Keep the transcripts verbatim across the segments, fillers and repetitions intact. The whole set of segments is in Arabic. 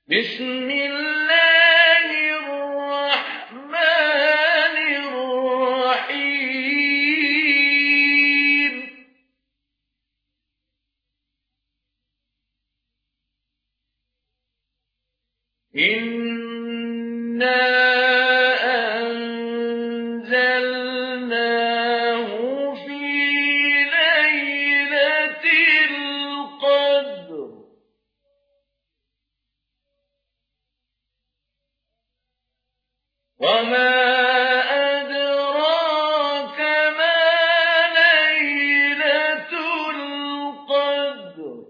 بسم الله الرحمن الرحيم إنا أنزلناه في ليلة القدر وما أدراك ما ليلة القدر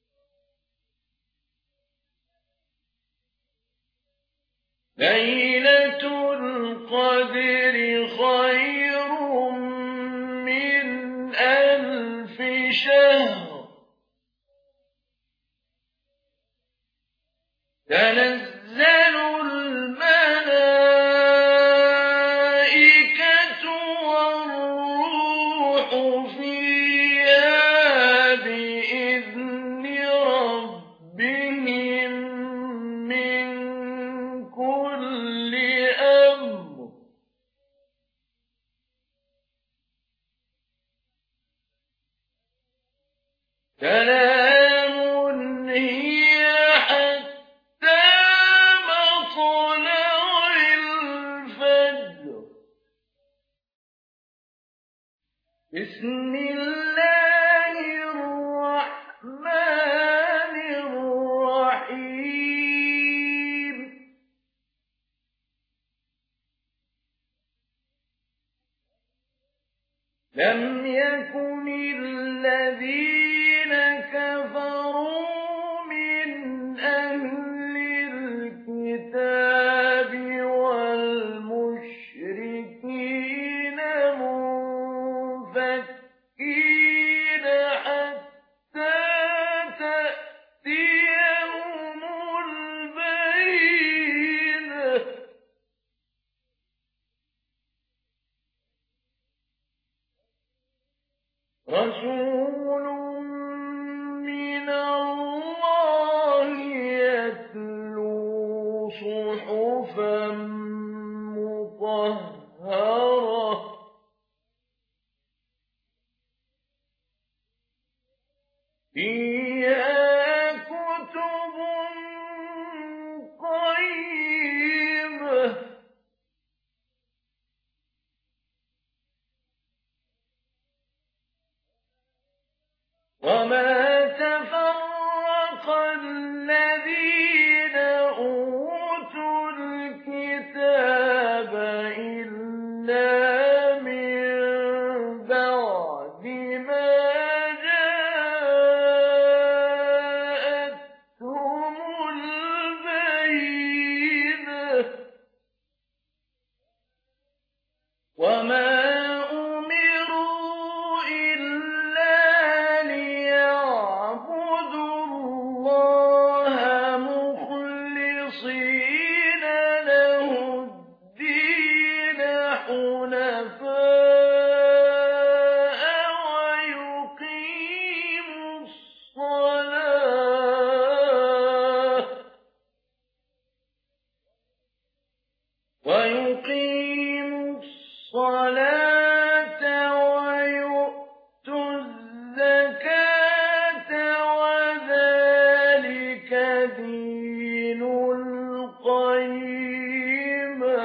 ليلة القدر خير من ألف شهر تنزل الملائكة والروح فيها بإذن ربهم من كل أمر سلام هي حتى مطلع الفجر بسم الله الرحمن الرحيم لم يكن الذين كفروا من أهل الكتاب والمشركين منفكين حتى تأتيهم البينة رسول من الله يتلو صحفا مطهرة فيها كتب قيمة وما تفرق الذين أوتوا الكتاب إلا من بعد ما جاءتهم البينة وما ويقيموا الصلاة ويؤتوا الزكاة وذلك دين القيمة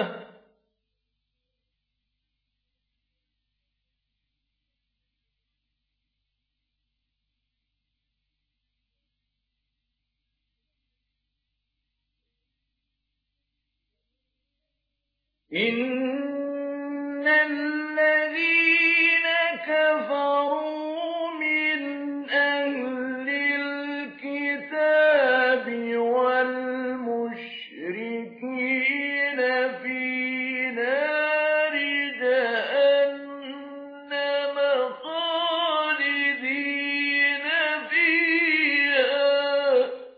إن الذين كفروا من أهل الكتاب والمشركين في نار جهنم خالدين فيها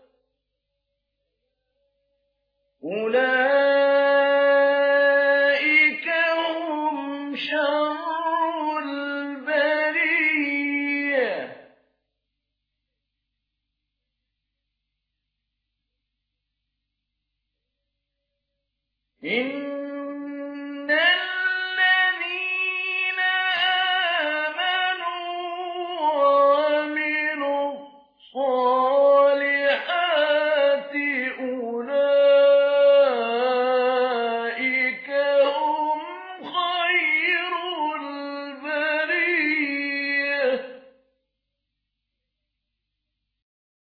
أولئك شر البرية إن